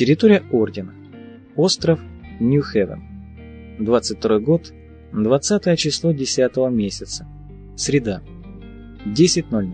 Территория Ордена. Остров Нью-Хевен. 22 год, 20 число 10 месяца. Среда. 10:00.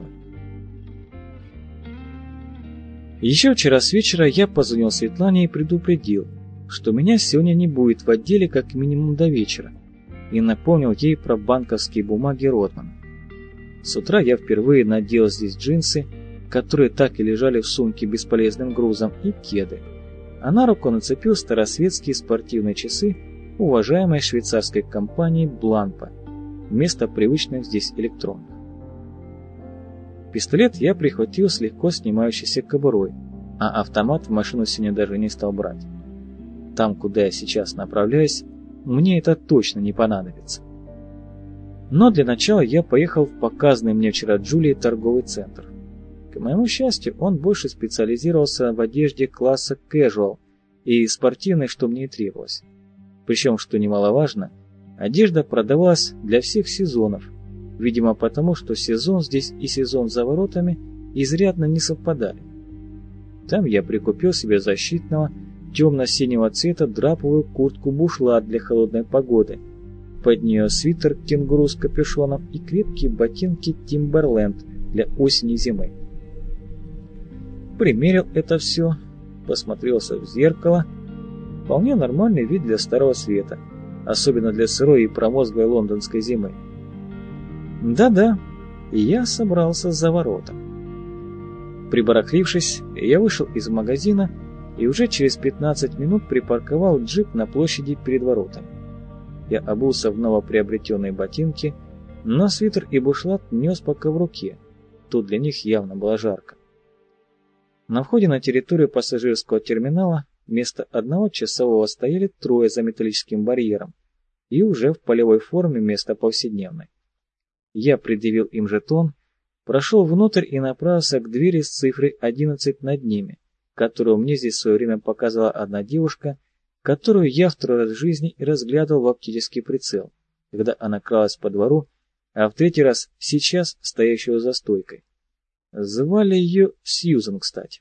Еще вчера с вечера я позвонил Светлане и предупредил, что меня сегодня не будет в отделе как минимум до вечера, и напомнил ей про банковские бумаги Ротмана. С утра я впервые надел здесь джинсы, которые так и лежали в сумке бесполезным грузом, и кеды, а на руку нацепил старосветские спортивные часы уважаемой швейцарской компании Бланпа вместо привычных здесь электронных. Пистолет я прихватил с легко снимающейся кобурой, а автомат в машину сегодня даже не стал брать. Там, куда я сейчас направляюсь, мне это точно не понадобится. Но для начала я поехал в показанный мне вчера Джулией торговый центр. К моему счастью, он больше специализировался в одежде класса casual и спортивной, что мне и требовалось. Причем, что немаловажно, одежда продавалась для всех сезонов, видимо потому, что сезон здесь и сезон за воротами изрядно не совпадали. Там я прикупил себе защитного темно-синего цвета драповую куртку-бушлат для холодной погоды, под нее свитер кенгуру с капюшоном и крепкие ботинки Timberland для осени и зимы. Примерил это все, посмотрелся в зеркало. Вполне нормальный вид для Старого Света, особенно для сырой и промозглой лондонской зимы. Да-да, я собрался за ворота. Прибарахлившись, я вышел из магазина и уже через 15 минут припарковал джип на площади перед воротами. Я обулся в новоприобретенные ботинки, но свитер и бушлат нес пока в руке. Тут для них явно было жарко. На входе на территорию пассажирского терминала вместо одного часового стояли трое за металлическим барьером и уже в полевой форме вместо повседневной. Я предъявил им жетон, прошел внутрь и направился к двери с цифрой 11 над ними, которую мне здесь в свое время показала одна девушка, которую я второй раз в жизни и разглядывал в оптический прицел, когда она кралась по двору, а в третий раз сейчас стоящую за стойкой. Звали ее Сьюзен, кстати.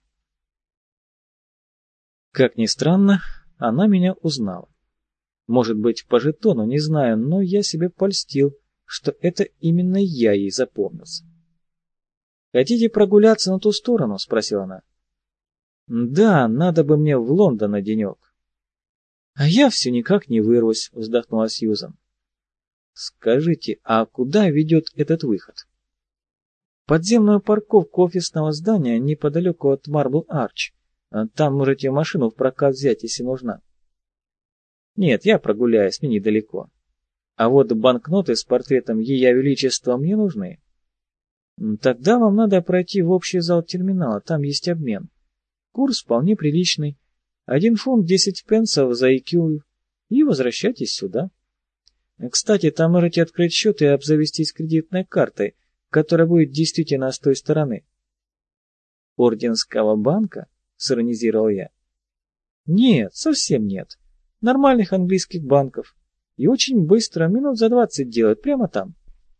Как ни странно, она меня узнала. Может быть, по жетону, не знаю, но я себе польстил, что это именно я ей запомнился. «Хотите прогуляться на ту сторону?» — спросила она. «Да, надо бы мне в Лондон на денек». «А я все никак не вырвусь», — вздохнула Сьюзан. «Скажите, а куда ведет этот выход?» «Подземную парковку офисного здания неподалеку от Марбл Арч. Там можете машину в прокат взять, если нужна». «Нет, я прогуляюсь, мне недалеко. А вот банкноты с портретом Ее Величества мне нужны». «Тогда вам надо пройти в общий зал терминала, там есть обмен. Курс вполне приличный. 1 фунт 10 пенсов за IQ, и возвращайтесь сюда. Кстати, там можете открыть счет и обзавестись кредитной картой, которая будет действительно с той стороны». «Орденского банка?» — сиронизировал я. «Нет, совсем нет. Нормальных английских банков. И очень быстро, минут за 20 делают, прямо там».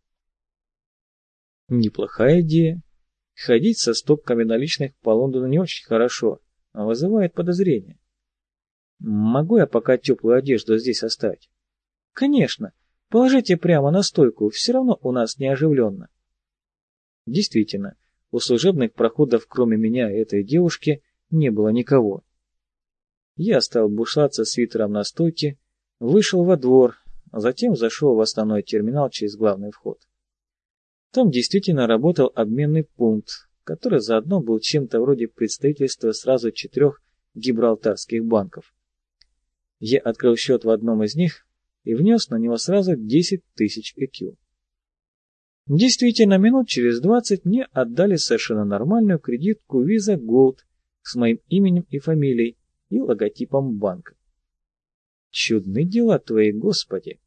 Неплохая идея. Ходить со стопками наличных по Лондону не очень хорошо, а вызывает подозрения. Могу я пока теплую одежду здесь оставить? Конечно. Положите прямо на стойку, все равно у нас не оживленно. Действительно, у служебных проходов, кроме меня и этой девушки, не было никого. Я стал бушлаться свитером на стойке, вышел во двор, а затем зашел в основной терминал через главный вход. Там действительно работал обменный пункт, который заодно был чем-то вроде представительства сразу 4 гибралтарских банков. Я открыл счет в одном из них и внес на него сразу 10 тысяч EQ. Действительно, минут через 20 мне отдали совершенно нормальную кредитку Visa Gold с моим именем и фамилией и логотипом банка. Чудны дела твои, Господи!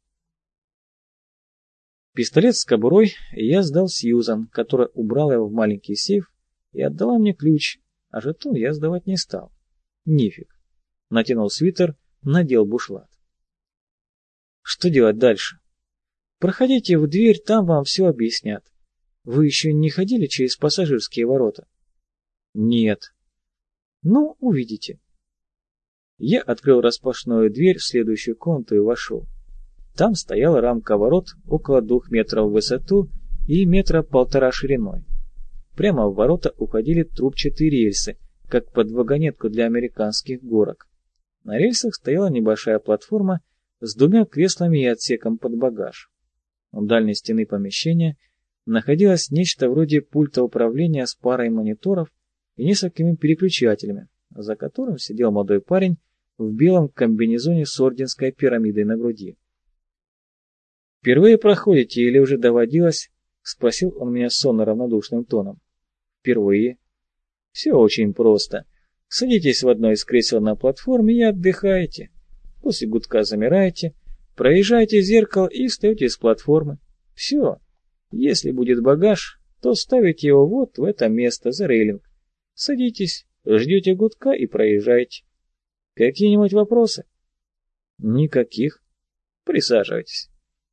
Пистолет с кобурой я сдал Сьюзан, которая убрала его в маленький сейф и отдала мне ключ, а жетон я сдавать не стал. Нифиг. Натянул свитер, надел бушлат. Что делать дальше? Проходите в дверь, там вам все объяснят. Вы еще не ходили через пассажирские ворота? Нет. Ну, увидите. Я открыл распашную дверь в следующую комнату и вошел. Там стояла рамка ворот около 2 метров в высоту и 1,5 метра шириной. Прямо в ворота уходили трубчатые рельсы, как под вагонетку для американских горок. На рельсах стояла небольшая платформа с 2 креслами и отсеком под багаж. У дальней стены помещения находилось нечто вроде пульта управления с парой мониторов и несколькими переключателями, за которым сидел молодой парень в белом комбинезоне с орденской пирамидой на груди. «Впервые проходите или уже доводилось?» — спросил он меня сонно-равнодушным тоном. «Впервые». «Все очень просто. Садитесь в одно из кресел на платформе и отдыхаете. После гудка замираете, проезжаете зеркало и встаете с платформы. Все. Если будет багаж, то ставите его вот в это место за рейлинг. Садитесь, ждете гудка и проезжаете. Какие-нибудь вопросы?» «Никаких. Присаживайтесь».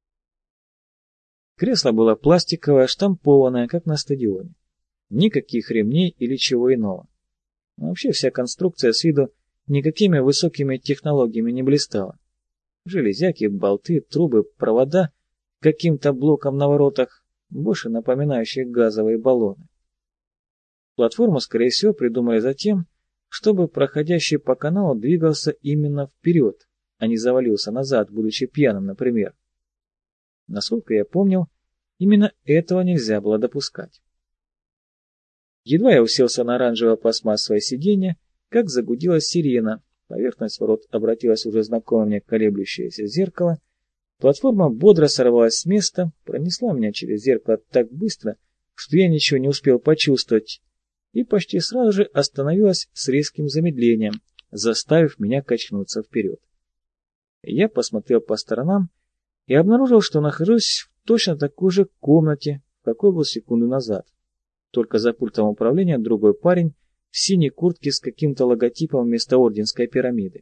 Кресло было пластиковое, штампованное, как на стадионе. Никаких ремней или чего иного. Вообще вся конструкция с виду никакими высокими технологиями не блистала. Железяки, болты, трубы, провода каким-то блоком на воротах, больше напоминающие газовые баллоны. Платформу, скорее всего, придумали за тем, чтобы проходящий по каналу двигался именно вперед, а не завалился назад, будучи пьяным, например. Насколько я помнил, именно этого нельзя было допускать. Едва я уселся на оранжевое пластмассовое сиденье, как загудела сирена, поверхность ворот обратилась уже знакомое мне колеблющееся зеркало, платформа бодро сорвалась с места, пронесла меня через зеркало так быстро, что я ничего не успел почувствовать, и почти сразу же остановилась с резким замедлением, заставив меня качнуться вперед. Я посмотрел по сторонам и обнаружил, что нахожусь в точно такой же комнате, в какой был секунду назад. Только за пультом управления другой парень в синей куртке с каким-то логотипом вместо орденской пирамиды.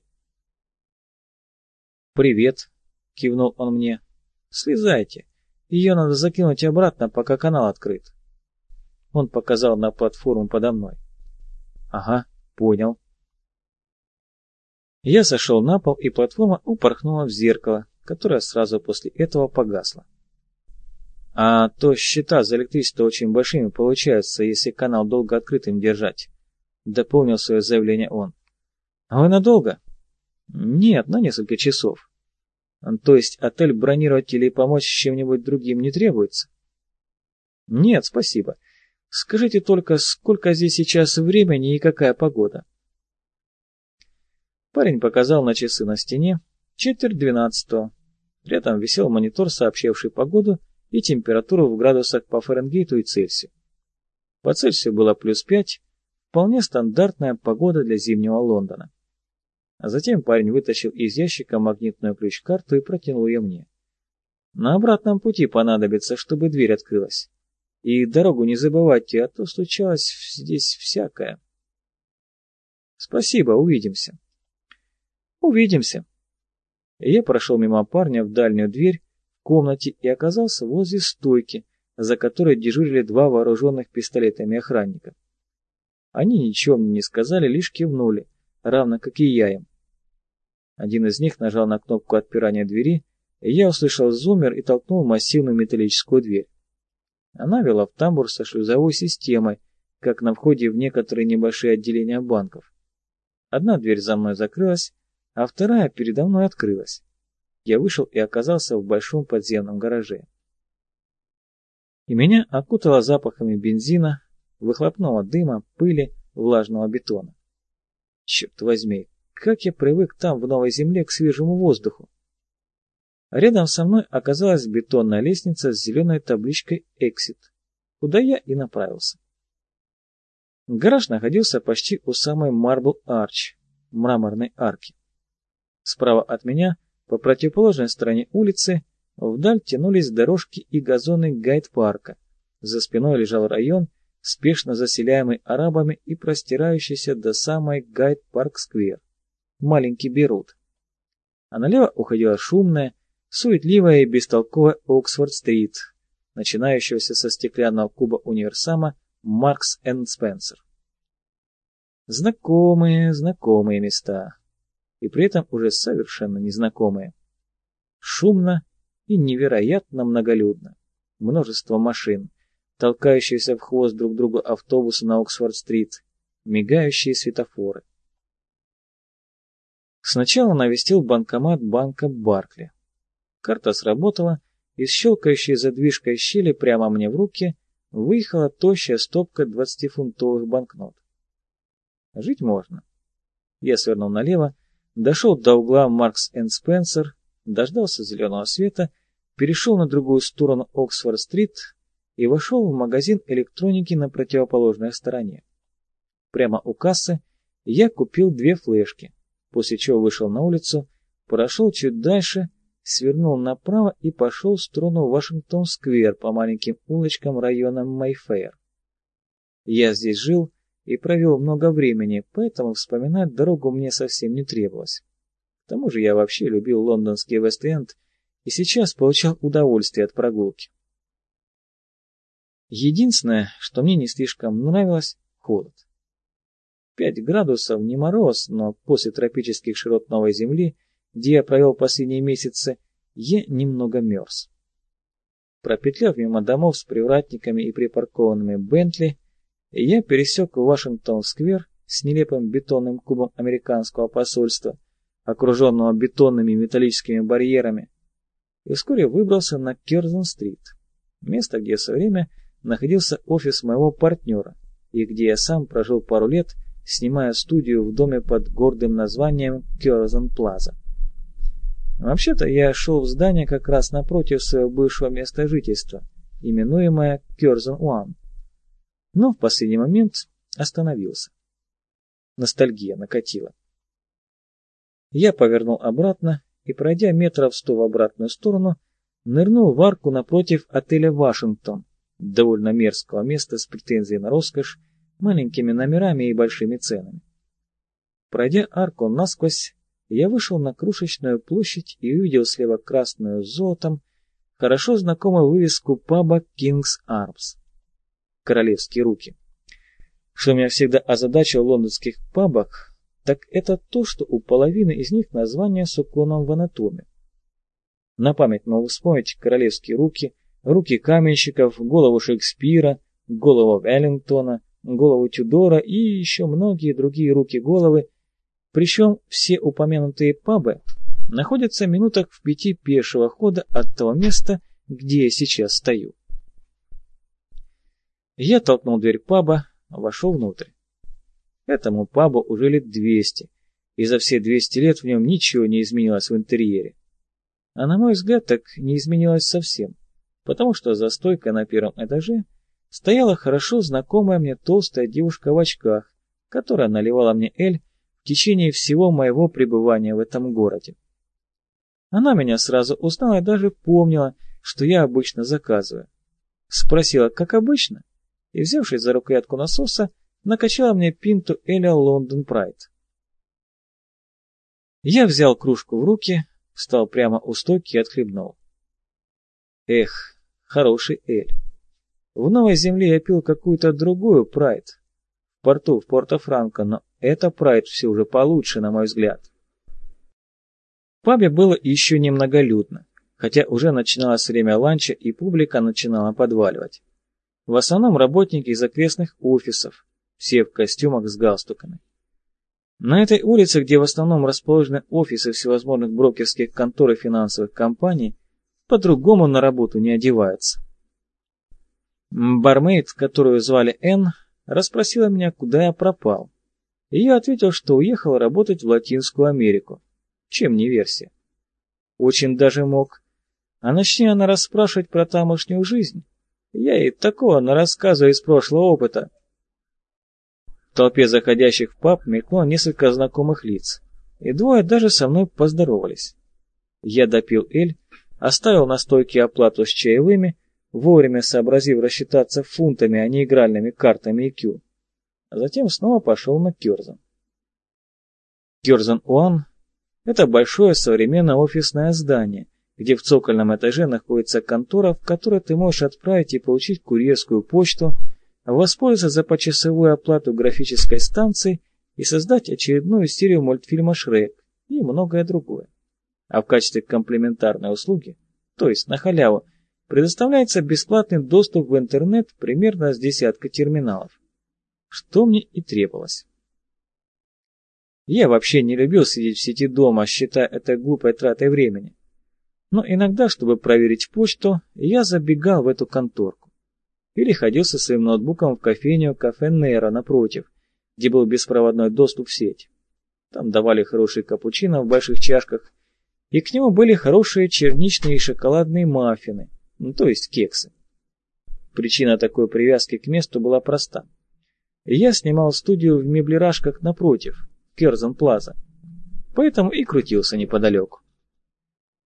«Привет», — кивнул он мне. «Слезайте, ее надо закинуть обратно, пока канал открыт». Он показал на платформу подо мной. «Ага, понял». Я сошел на пол, и платформа упорхнула в зеркало, которое сразу после этого погасло. «А то счета за электричество очень большими получаются, если канал долго открытым держать», — дополнил свое заявление он. «А вы надолго?» «Нет, на несколько часов». «То есть отель бронировать или помочь с чем-нибудь другим не требуется?» «Нет, спасибо. Скажите только, сколько здесь сейчас времени и какая погода?» Парень показал на часы на стене 11:45. Рядом висел монитор, сообщавший погоду и температуру в градусах по Фаренгейту и Цельсию. По Цельсию было +5, вполне стандартная погода для зимнего Лондона. А затем парень вытащил из ящика магнитную ключ-карту и протянул ее мне. «На обратном пути понадобится, чтобы дверь открылась. И дорогу не забывайте, а то случалось здесь всякое». «Спасибо, увидимся». «Увидимся». Я прошел мимо парня в дальнюю дверь в комнате и оказался возле стойки, за которой дежурили 2 вооруженных пистолетами охранника. Они ничего мне не сказали, лишь кивнули, равно как и я им. Один из них нажал на кнопку отпирания двери, и я услышал зуммер и толкнул массивную металлическую дверь. Она вела в тамбур со шлюзовой системой, как на входе в некоторые небольшие отделения банков. Одна дверь за мной закрылась, а вторая передо мной открылась. Я вышел и оказался в большом подземном гараже. И меня окутало запахами бензина, выхлопного дыма, пыли, влажного бетона. Черт возьми, как я привык там, в новой земле, к свежему воздуху. Рядом со мной оказалась бетонная лестница с зеленой табличкой «Exit», куда я и направился. Гараж находился почти у самой Marble Arch, мраморной арки. Справа от меня, по противоположной стороне улицы, вдаль тянулись дорожки и газоны гайд-парка. За спиной лежал район, спешно заселяемый арабами и простирающийся до самой Гайд-парк-сквер, маленький Бейрут. А налево уходила шумная, суетливая и бестолковая Оксфорд-стрит, начинающегося со стеклянного куба универсама Маркс энд Спенсер. Знакомые места. и при этом уже совершенно незнакомые. Шумно и невероятно многолюдно. Множество машин, толкающиеся в хвост друг другу автобусы на Оксфорд-стрит, мигающие светофоры. Сначала навестил банкомат банка Баркли. Карта сработала, и с щелкающей задвижкой щели прямо мне в руки выехала тощая стопка 20-фунтовых банкнот. Жить можно. Я свернул налево, дошел до угла Маркс энд Спенсер, дождался зеленого света, перешел на другую сторону Оксфорд-стрит и вошел в магазин электроники на противоположной стороне. Прямо у кассы я купил 2 флешки, после чего вышел на улицу, прошел чуть дальше, свернул направо и пошел в сторону Вашингтон-сквер по маленьким улочкам района Мэйфэйр. Я здесь жил и провел много времени, поэтому вспоминать дорогу мне совсем не требовалось. К тому же я вообще любил лондонский Вест-Энд и сейчас получал удовольствие от прогулки. Единственное, что мне не слишком нравилось — холод. 5 градусов не мороз, но после тропических широт Новой Земли, где я провел последние месяцы, я немного мерз. Пропетляв мимо домов с привратниками и припаркованными Бентли, я пересек Вашингтон-сквер с нелепым бетонным кубом американского посольства, окруженного бетонными и металлическими барьерами, и вскоре выбрался на Кёрзон-стрит, место, где в свое время находился офис моего партнера, и где я сам прожил пару лет, снимая студию в доме под гордым названием Curzon Plaza. Вообще-то я шел в здание как раз напротив своего бывшего места жительства, именуемое Curzon One, но в последний момент остановился. Ностальгия накатила. Я повернул обратно и, пройдя метров 100 в обратную сторону, нырнул в арку напротив отеля «Вашингтон», довольно мерзкого места с претензией на роскошь, маленькими номерами и большими ценами. Пройдя арку насквозь, я вышел на крошечную площадь и увидел слева красную с золотом хорошо знакомую вывеску паба «King's Arms» — «Королевские руки». Что меня всегда озадачило в лондонских пабах, так это то, что у половины из них название с уклоном в анатомию. На память могу вспомнить «Королевские руки», «Руки каменщиков», «Голову Шекспира», «Голову Веллингтона», «Голову Тюдора» и еще многие другие руки-головы, причем все упомянутые пабы находятся в минутах в 5 пешего хода от того места, где я сейчас стою. Я толкнул дверь паба, вошел внутрь. Этому пабу уже лет 200, и за все 200 лет в нем ничего не изменилось в интерьере. А на мой взгляд, так не изменилось совсем, потому что за стойкой на первом этаже стояла хорошо знакомая мне толстая девушка в очках, которая наливала мне эль в течение всего моего пребывания в этом городе. Она меня сразу узнала и даже помнила, что я обычно заказываю. Спросила, как обычно, и, взявшись за рукоятку насоса, накачала мне пинту эля Лондон Прайд. Я взял кружку в руки, встал прямо у стойки и отхлебнул. Эх, хороший эль. В Новой Земле я пил какую-то другую Прайд, в порту в Порто-Франко, но эта Прайд все уже получше, на мой взгляд. В пабе было еще немноголюдно, хотя уже начиналось время ланча и публика начинала подваливать. В основном работники из окрестных офисов, все в костюмах с галстуками. На этой улице, где в основном расположены офисы всевозможных брокерских контор и финансовых компаний, по-другому на работу не одеваются. Бармейд, которую звали Энн, расспросила меня, куда я пропал, и я ответил, что уехал работать в Латинскую Америку. Чем не версия? Очень даже мог. А начни она расспрашивать про тамошнюю жизнь, я ей такого нарассказываю из прошлого опыта. В толпе заходящих в паб мелькнуло несколько знакомых лиц, и 2 даже со мной поздоровались. Я допил эль, оставил на стойке оплату с чаевыми, вовремя сообразив рассчитаться фунтами, а не игральными картами EQ, а затем снова пошел на Curzon. Curzon One — это большое современное офисное здание, где в цокольном этаже находится контора, в которой ты можешь отправить и получить курьерскую почту, воспользоваться за почасовую оплату графической станции и создать очередную серию мультфильма «Шрек» и многое другое. А в качестве комплементарной услуги, то есть на халяву, предоставляется бесплатный доступ в интернет примерно с десятка терминалов, что мне и требовалось. Я вообще не любил сидеть в сети дома, считая это глупой тратой времени. Но иногда, чтобы проверить почту, я забегал в эту конторку. Или ходил со своим ноутбуком в кофейню «Кафе Нейро» напротив, где был беспроводной доступ в сеть. Там давали хороший капучино в больших чашках, и к нему были хорошие черничные и шоколадные маффины, то есть кексы. Причина такой привязки к месту была проста. Я снимал студию в меблерашках напротив, Керзон Плаза, поэтому и крутился неподалеку.